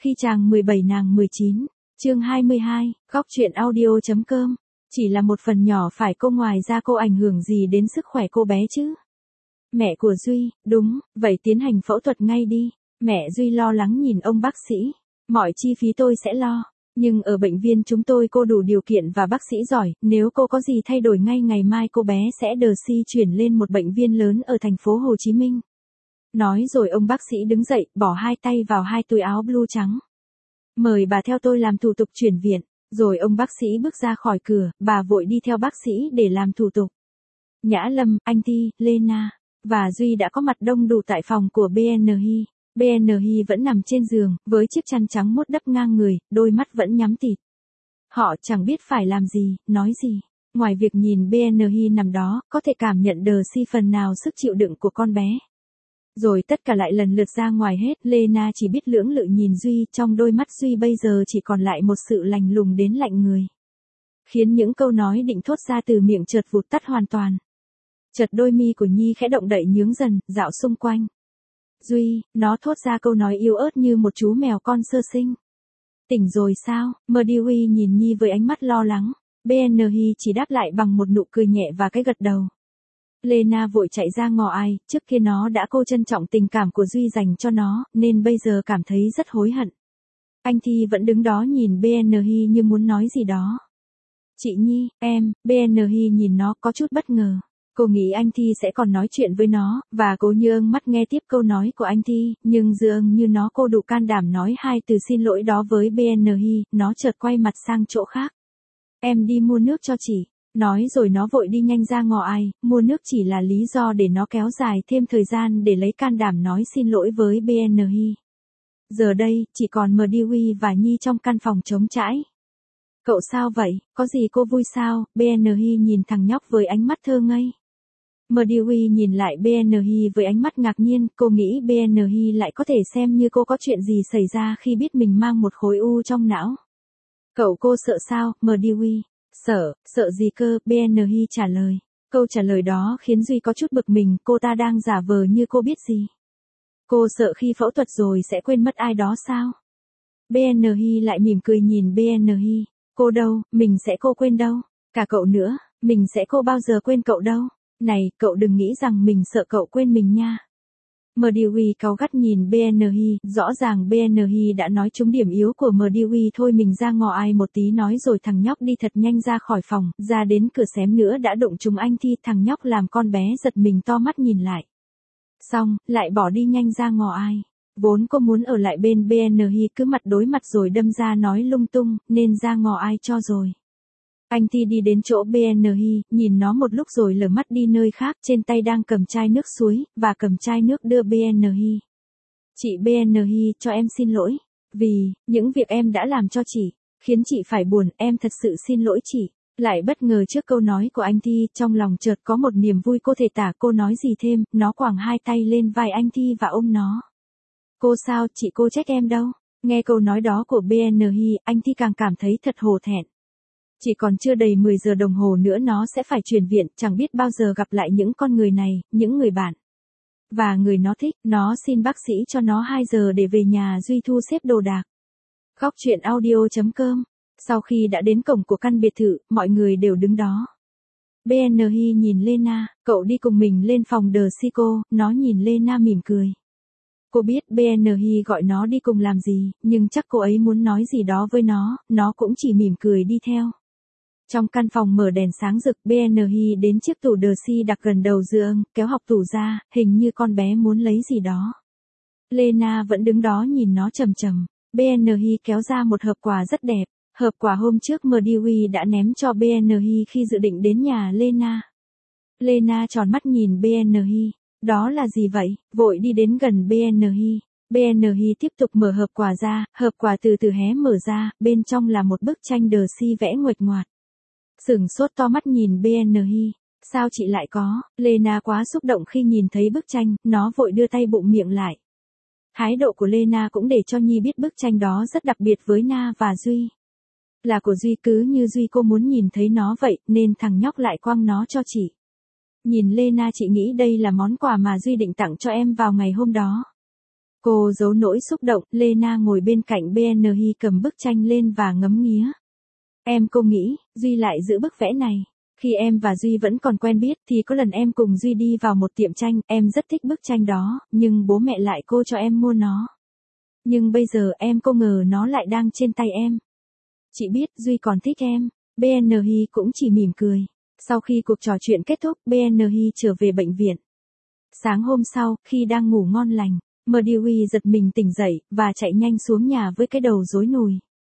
Khi chàng 17 nàng 19, chương 22, góc truyện audio.com. Chỉ là một phần nhỏ phải cô, ngoài ra cô ảnh hưởng gì đến sức khỏe cô bé chứ? Mẹ của Duy, đúng, vậy tiến hành phẫu thuật ngay đi. Mẹ Duy lo lắng nhìn ông bác sĩ. Mọi chi phí tôi sẽ lo. Nhưng ở bệnh viện chúng tôi cô đủ điều kiện và bác sĩ giỏi, nếu cô có gì thay đổi ngay ngày mai cô bé sẽ được chuyển lên một bệnh viện lớn ở thành phố Hồ Chí Minh. Nói rồi ông bác sĩ đứng dậy, bỏ hai tay vào hai túi áo blue trắng. Mời bà theo tôi làm thủ tục chuyển viện. Rồi ông bác sĩ bước ra khỏi cửa, bà vội đi theo bác sĩ để làm thủ tục. Nhã Lâm, anh Thi, Lena và Duy đã có mặt đông đủ tại phòng của BNHI. BNHI vẫn nằm trên giường, với chiếc chăn trắng muốt đắp ngang người, đôi mắt vẫn nhắm tịt. Họ chẳng biết phải làm gì, nói gì. Ngoài việc nhìn BNHI nằm đó, có thể cảm nhận đờ si phần nào sức chịu đựng của con bé. Rồi tất cả lại lần lượt ra ngoài hết, Lena chỉ biết lưỡng lự nhìn Duy, trong đôi mắt Duy bây giờ chỉ còn lại một sự lạnh lùng đến lạnh người. Khiến những câu nói định thốt ra từ miệng chợt vụt tắt hoàn toàn. Chợt đôi mi của Nhi khẽ động đậy nhướng dần, dạo xung quanh. Duy, nó thốt ra câu nói yếu ớt như một chú mèo con sơ sinh. Tỉnh rồi sao? Murdy nhìn Nhi với ánh mắt lo lắng. BNHI chỉ đáp lại bằng một nụ cười nhẹ và cái gật đầu. Lena vội chạy ra ngỏ ai, trước kia nó đã cô trân trọng tình cảm của Duy dành cho nó, nên bây giờ cảm thấy rất hối hận. Anh Thi vẫn đứng đó nhìn BNHI như muốn nói gì đó. Chị Nhi, em, BNHI nhìn nó có chút bất ngờ. Cô nghĩ anh Thi sẽ còn nói chuyện với nó, và cô như ưng mắt nghe tiếp câu nói của anh Thi, nhưng dường như nó cô đủ can đảm nói hai từ xin lỗi đó với BNHI, nó chợt quay mặt sang chỗ khác. Em đi mua nước cho chị. Nói rồi nó vội đi nhanh ra ngõ ai, mua nước chỉ là lý do để nó kéo dài thêm thời gian để lấy can đảm nói xin lỗi với BNHI. Giờ đây, chỉ còn Murdy và Nhi trong căn phòng trống trải. Cậu sao vậy, có gì cô vui sao? BNHI nhìn thằng nhóc với ánh mắt thơ ngây. Murdy nhìn lại BNHI với ánh mắt ngạc nhiên, cô nghĩ BNHI lại có thể xem như cô có chuyện gì xảy ra khi biết mình mang một khối u trong não. Cậu cô sợ sao, Murdy? Sợ gì cơ, BNHI trả lời. Câu trả lời đó khiến Duy có chút bực mình, cô ta đang giả vờ như cô biết gì. Cô sợ khi phẫu thuật rồi sẽ quên mất ai đó sao? BNHI lại mỉm cười nhìn BNHI. Cô đâu, mình sẽ cô quên đâu. Cả cậu nữa, mình sẽ cô bao giờ quên cậu đâu. Này, cậu đừng nghĩ rằng mình sợ cậu quên mình nha. Murdy cáu gắt nhìn BNHI, rõ ràng BNHI đã nói trúng điểm yếu của Murdy. Thôi mình ra ngỏ ai một tí nói rồi thằng nhóc đi thật nhanh ra khỏi phòng, ra đến cửa xém nữa đã đụng trúng anh Thi, thằng nhóc làm con bé giật mình to mắt nhìn lại. Xong, lại bỏ đi nhanh ra ngỏ ai. Vốn cô muốn ở lại bên BNHI cứ mặt đối mặt rồi đâm ra nói lung tung, nên ra ngỏ ai cho rồi. Anh Thi đi đến chỗ BNHI, nhìn nó một lúc rồi lờ mắt đi nơi khác, trên tay đang cầm chai nước suối, và cầm chai nước đưa BNHI. Chị BNHI, cho em xin lỗi. Vì, những việc em đã làm cho chị, khiến chị phải buồn, em thật sự xin lỗi chị. Lại bất ngờ trước câu nói của anh Thi, trong lòng chợt có một niềm vui cô thể tả, cô nói gì thêm, nó quàng hai tay lên vai anh Thi và ôm nó. Cô sao, chị cô trách em đâu. Nghe câu nói đó của BNHI, anh Thi càng cảm thấy thật hổ thẹn. Chỉ còn chưa đầy 10 giờ đồng hồ nữa nó sẽ phải chuyển viện, chẳng biết bao giờ gặp lại những con người này, những người bạn. Và người nó thích, nó xin bác sĩ cho nó 2 giờ để về nhà Duy thu xếp đồ đạc. Góc truyện audio.com. Sau khi đã đến cổng của căn biệt thự, mọi người đều đứng đó. BNHI nhìn Lena, cậu đi cùng mình lên phòng đờ si cô, nó nhìn Lena mỉm cười. Cô biết BNHI gọi nó đi cùng làm gì, nhưng chắc cô ấy muốn nói gì đó với nó cũng chỉ mỉm cười đi theo. Trong căn phòng mở đèn sáng rực, BNHI đến chiếc tủ đờ si đặt gần đầu giường, kéo học tủ ra, hình như con bé muốn lấy gì đó. Lena vẫn đứng đó nhìn nó chầm chầm. BNHI kéo ra một hộp quà rất đẹp, hộp quà hôm trước Murdy đã ném cho BNHI khi dự định đến nhà Lena. Lena tròn mắt nhìn BNHI. Đó là gì vậy? Vội đi đến gần BNHI. BNHI tiếp tục mở hộp quà ra, hộp quà từ từ hé mở ra, bên trong là một bức tranh đờ si vẽ nguệch ngoạc. Sửng sốt to mắt nhìn BNHI. Sao chị lại có? Lena quá xúc động khi nhìn thấy bức tranh, nó vội đưa tay bụng miệng lại. Thái độ của Lena cũng để cho Nhi biết bức tranh đó rất đặc biệt với Na và Duy. Là của Duy, cứ như Duy cô muốn nhìn thấy nó vậy, nên thằng nhóc lại quăng nó cho chị. Nhìn Lena, chị nghĩ đây là món quà mà Duy định tặng cho em vào ngày hôm đó. Cô giấu nỗi xúc động, Lena ngồi bên cạnh BNHI cầm bức tranh lên và ngắm nghía. Cô nghĩ, Duy lại giữ bức vẽ này. Khi em và Duy vẫn còn quen biết thì có lần em cùng Duy đi vào một tiệm tranh, em rất thích bức tranh đó, nhưng bố mẹ lại cô cho em mua nó. Nhưng bây giờ em không ngờ nó lại đang trên tay em. Chị biết Duy còn thích em. BNHI cũng chỉ mỉm cười. Sau khi cuộc trò chuyện kết thúc, BNHI trở về bệnh viện. Sáng hôm sau, khi đang ngủ ngon lành, Mdiwi giật mình tỉnh dậy, và chạy nhanh xuống nhà với cái đầu rối nùi.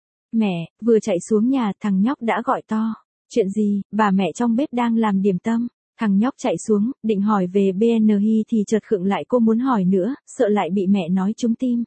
Mẹ, vừa chạy xuống nhà, thằng nhóc đã gọi to. Chuyện gì, bà mẹ trong bếp đang làm điểm tâm. Thằng nhóc chạy xuống, định hỏi về BNHI thì chợt khựng lại, cô muốn hỏi nữa, sợ lại bị mẹ nói trúng tim.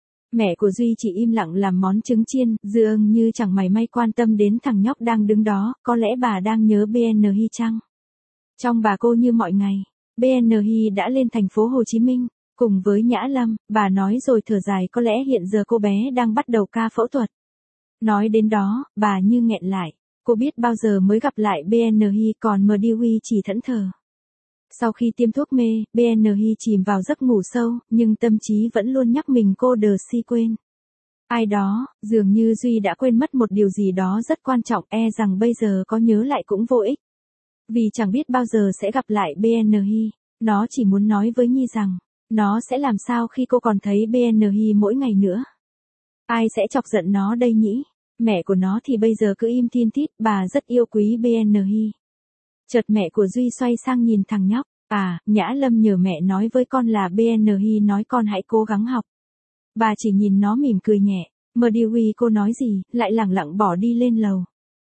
Mẹ của Duy chỉ im lặng làm món trứng chiên, dường như chẳng mảy may quan tâm đến thằng nhóc đang đứng đó, có lẽ bà đang nhớ BNHI chăng? Trong bà cô như mọi ngày, BNHI đã lên thành phố Hồ Chí Minh, cùng với Nhã Lâm, bà nói rồi thở dài, có lẽ hiện giờ cô bé đang bắt đầu ca phẫu thuật. Nói đến đó, bà như nghẹn lại, cô biết bao giờ mới gặp lại BNHI, còn Mdiwi chỉ thẫn thờ. Sau khi tiêm thuốc mê, BNHI chìm vào giấc ngủ sâu, nhưng tâm trí vẫn luôn nhắc mình cô đờ si quên. Ai đó, dường như Duy đã quên mất một điều gì đó rất quan trọng, rằng bây giờ có nhớ lại cũng vô ích. Vì chẳng biết bao giờ sẽ gặp lại BNHI, nó chỉ muốn nói với Nhi rằng, nó sẽ làm sao khi cô còn thấy BNHI mỗi ngày nữa. Ai sẽ chọc giận nó đây nhỉ? Mẹ của nó thì bây giờ cứ im thin thít, bà rất yêu quý BNHI. Chợt mẹ của Duy xoay sang nhìn thằng nhóc. Nhã Lâm nhờ mẹ nói với con là BNHI nói con hãy cố gắng học. Bà chỉ nhìn nó mỉm cười nhẹ. Mdiwi cô nói gì, lại lẳng lặng bỏ đi lên lầu.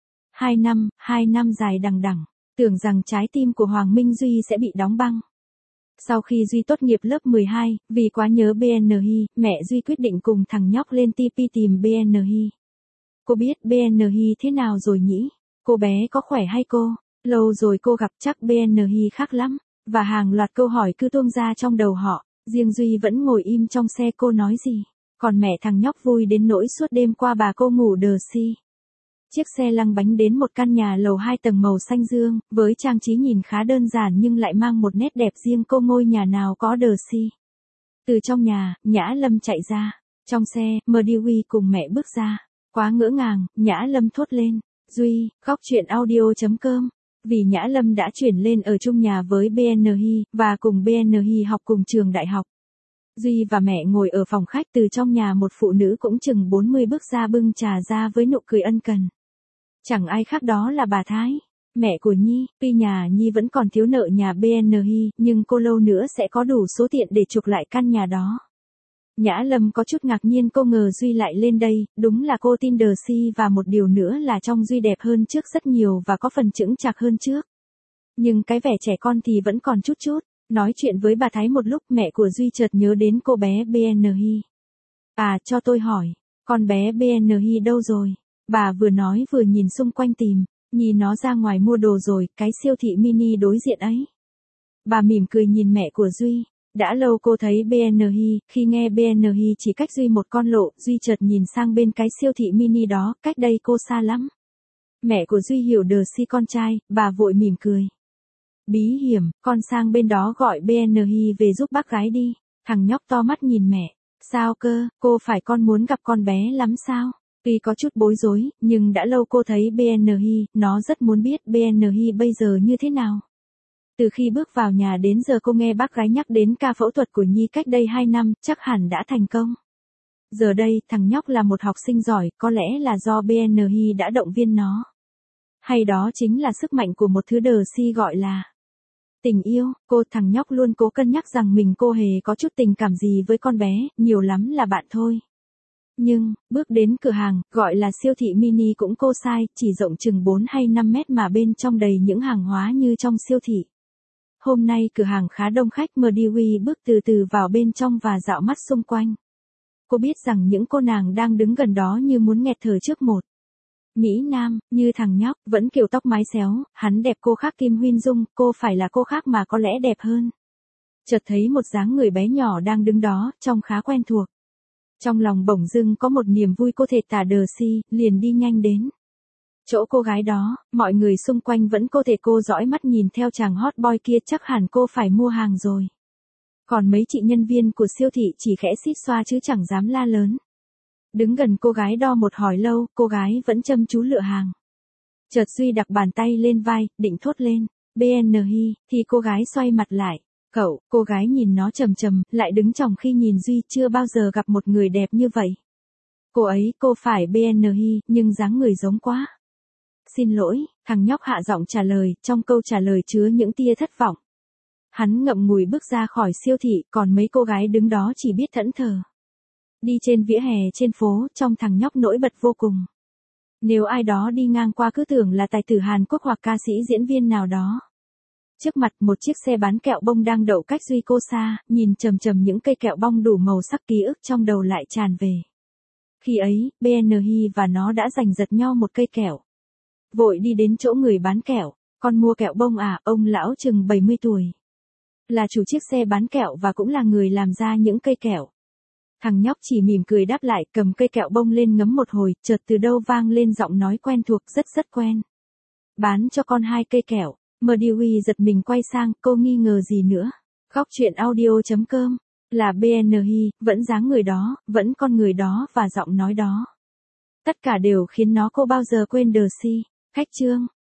2 năm dài đằng đẵng, tưởng rằng trái tim của Hoàng Minh Duy sẽ bị đóng băng. Sau khi Duy tốt nghiệp lớp 12, vì quá nhớ BNHI, mẹ Duy quyết định cùng thằng nhóc lên TP tìm BNHI. Cô biết BNHI thế nào rồi nhỉ? Cô bé có khỏe hay cô? Lâu rồi cô gặp, chắc BNHI khác lắm. Và hàng loạt câu hỏi cứ tuôn ra trong đầu họ. Riêng Duy vẫn ngồi im trong xe, cô nói gì? Còn mẹ thằng nhóc vui đến nỗi suốt đêm qua bà cô ngủ đờ si. Chiếc xe lăn bánh đến một căn nhà lầu 2 tầng màu xanh dương, với trang trí nhìn khá đơn giản nhưng lại mang một nét đẹp riêng, cô ngôi nhà nào có đờ si. Từ trong nhà, Nhã Lâm chạy ra. Trong xe, Mdiwi cùng mẹ bước ra. Quá ngỡ ngàng, Nhã Lâm thốt lên. Duy, góc chuyện audio.com. Vì Nhã Lâm đã chuyển lên ở chung nhà với BNHI, và cùng BNHI học cùng trường đại học. Duy và mẹ ngồi ở phòng khách, từ trong nhà một phụ nữ cũng chừng 40 bước ra bưng trà ra với nụ cười ân cần. Chẳng ai khác đó là bà Thái, mẹ của Nhi. Tuy nhà Nhi vẫn còn thiếu nợ nhà BNHI, nhưng cô lâu nữa sẽ có đủ số tiền để chuộc lại căn nhà đó. Nhã Lâm có chút ngạc nhiên, cô ngờ Duy lại lên đây, đúng là cô tin đờ si, và một điều nữa là trông Duy đẹp hơn trước rất nhiều và có phần chững chạc hơn trước. Nhưng cái vẻ trẻ con thì vẫn còn chút chút. Nói chuyện với bà Thái một lúc, mẹ của Duy chợt nhớ đến cô bé BNHI. Cho tôi hỏi, con bé BNHI đâu rồi? Bà vừa nói vừa nhìn xung quanh tìm, nhìn nó ra ngoài mua đồ rồi, cái siêu thị mini đối diện ấy. Bà mỉm cười nhìn mẹ của Duy. Đã lâu cô thấy BNHI, khi nghe BNHI chỉ cách Duy một con lộ, Duy chợt nhìn sang bên cái siêu thị mini đó, cách đây cô xa lắm. Mẹ của Duy hiểu đờ si con trai, bà vội mỉm cười. Bí hiểm, con sang bên đó gọi BNHI về giúp bác gái đi. Thằng nhóc to mắt nhìn mẹ. Sao cơ, cô phải con muốn gặp con bé lắm sao? Tuy có chút bối rối, nhưng đã lâu cô thấy BNHI, nó rất muốn biết BNHI bây giờ như thế nào. Từ khi bước vào nhà đến giờ cô nghe bác gái nhắc đến ca phẫu thuật của Nhi cách đây 2 năm, chắc hẳn đã thành công. Giờ đây, thằng nhóc là một học sinh giỏi, có lẽ là do BNHI đã động viên nó. Hay đó chính là sức mạnh của một thứ đờ si gọi là tình yêu. Thằng nhóc luôn cố cân nhắc rằng mình cô hề có chút tình cảm gì với con bé, nhiều lắm là bạn thôi. Nhưng, bước đến cửa hàng, gọi là siêu thị mini cũng cô sai, chỉ rộng chừng 4 hay 5 mét mà bên trong đầy những hàng hóa như trong siêu thị. Hôm nay cửa hàng khá đông khách, Mdiwi bước từ từ vào bên trong và dạo mắt xung quanh. Cô biết rằng những cô nàng đang đứng gần đó như muốn nghẹt thở trước một mỹ nam, như thằng nhóc, vẫn kiểu tóc mái xéo, hắn đẹp cô khác Kim Huyên Dung, cô phải là cô khác mà có lẽ đẹp hơn. Chợt thấy một dáng người bé nhỏ đang đứng đó, trông khá quen thuộc. Trong lòng bỗng dưng có một niềm vui cô thể tả đờ si, liền đi nhanh đến chỗ cô gái đó. Mọi người xung quanh vẫn cô thể cô dõi mắt nhìn theo chàng hot boy kia, chắc hẳn cô phải mua hàng rồi. Còn mấy chị nhân viên của siêu thị chỉ khẽ xít xoa chứ chẳng dám la lớn. Đứng gần cô gái đo một hồi lâu, cô gái vẫn chăm chú lựa hàng. Chợt Duy đặt bàn tay lên vai, định thốt lên, BNI, thì cô gái xoay mặt lại. Cậu, cô gái nhìn nó trầm trầm, lại đứng chòng khi nhìn Duy, chưa bao giờ gặp một người đẹp như vậy. Cô phải BNI, nhưng dáng người giống quá. Xin lỗi, thằng nhóc hạ giọng trả lời, trong câu trả lời chứa những tia thất vọng. Hắn ngậm ngùi bước ra khỏi siêu thị, còn mấy cô gái đứng đó chỉ biết thẫn thờ. Đi trên vỉa hè trên phố, trong thằng nhóc nổi bật vô cùng. Nếu ai đó đi ngang qua cứ tưởng là tài tử Hàn Quốc hoặc ca sĩ diễn viên nào đó. Trước mặt một chiếc xe bán kẹo bông đang đậu cách Duy cô xa, nhìn chầm chầm những cây kẹo bông đủ màu sắc, ký ức trong đầu lại tràn về. Khi ấy, BNI và nó đã giành giật nhau một cây kẹo. Vội đi đến chỗ người bán kẹo, con mua kẹo bông à, ông lão chừng 70 tuổi. Là chủ chiếc xe bán kẹo và cũng là người làm ra những cây kẹo. Thằng nhóc chỉ mỉm cười đáp lại, cầm cây kẹo bông lên ngấm một hồi, chợt từ đâu vang lên giọng nói quen thuộc, rất quen. Bán cho con 2 cây kẹo. Mdiwi giật mình quay sang, cô nghi ngờ gì nữa. Góc chuyện audio.com, là BNI, vẫn dáng người đó, vẫn con người đó và giọng nói đó. Tất cả đều khiến nó cô bao giờ quên The Si. Khách chương.